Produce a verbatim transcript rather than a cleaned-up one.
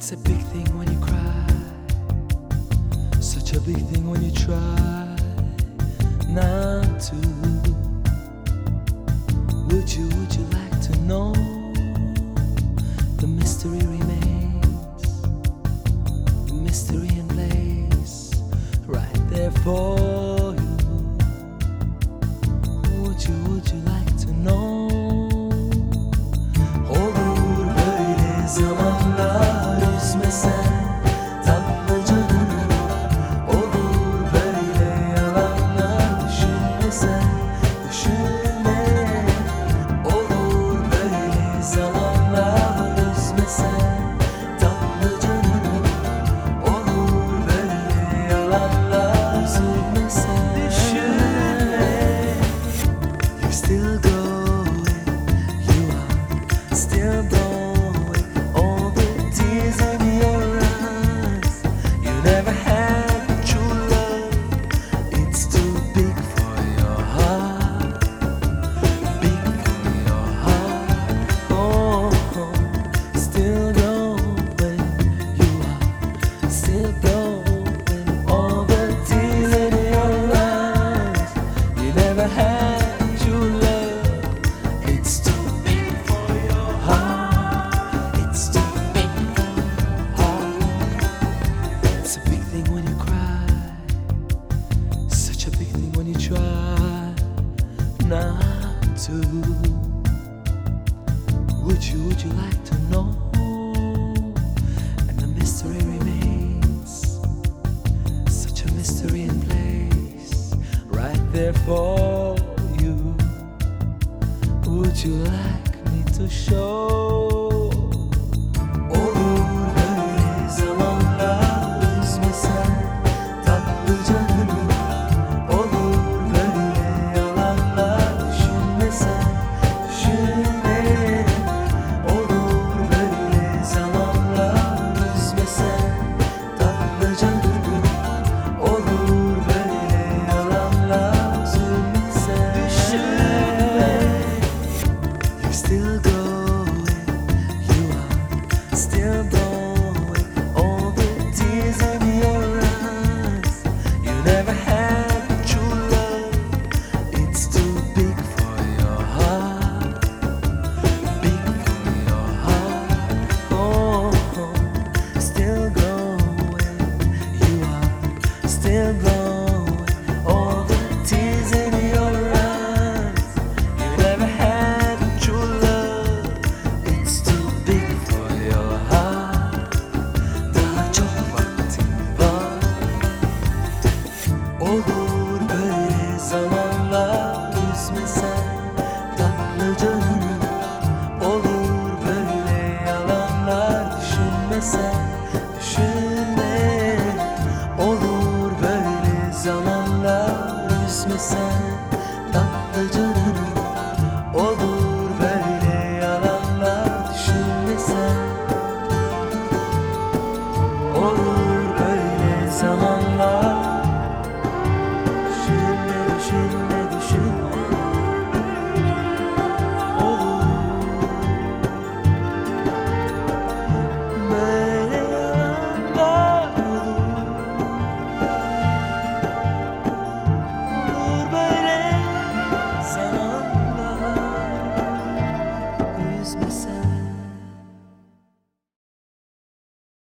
It's a big thing when you cry, such a big thing when you try not to. Would you, would you like to know? The mystery remains, the mystery in place, right there for you. Would you, would you like to know? Olur böyle zamanlar, üzmesen tatlı canını. Olur böyle yalanlar, düşünmesen düşünme. Olur böyle zamanlar, üzmesen tatlı canını. Olur böyle yalanlar, üzülmesen düşünme. You're still going, you are still blowing all the tears in your eyes. You never had true love, it's too big for your heart, big for your heart. Oh, oh, still going, you are still blowing all the tears in your eyes. You never had true love, it's too big for your heart, it's too big for your heart. It's a big thing when you cry, such a big thing when you try not to. Would you, would you like to know? And the mystery remains, such a mystery in place, right there for you. Would you like me to show? Olur böyle zamanlar, üzmesen tatlı canını. Olur böyle yalanlar, düşünmesen düşünme. Olur böyle zamanlar, üzmesen tatlı canını. Olur böyle yalanlar, üzülmesen düşünme. You're still going, you are still blowing all the tears in your eyes. You never had true love, it's too big for your heart, big for your heart. Oh, oh, still going, you are still blowing all the tears in your eyes. You never had true love, it's too big for your heart. Daha çok vaktin var. Olur böyle zamanlar, üzmesen tatlı canını. Olur böyle yalanlar, düşünmesen düşünme. Olur böyle zamanlar, üzmesen tatlı canını. Olur böyle yalanlar, düşünmesen. Olur böyle zamanlar.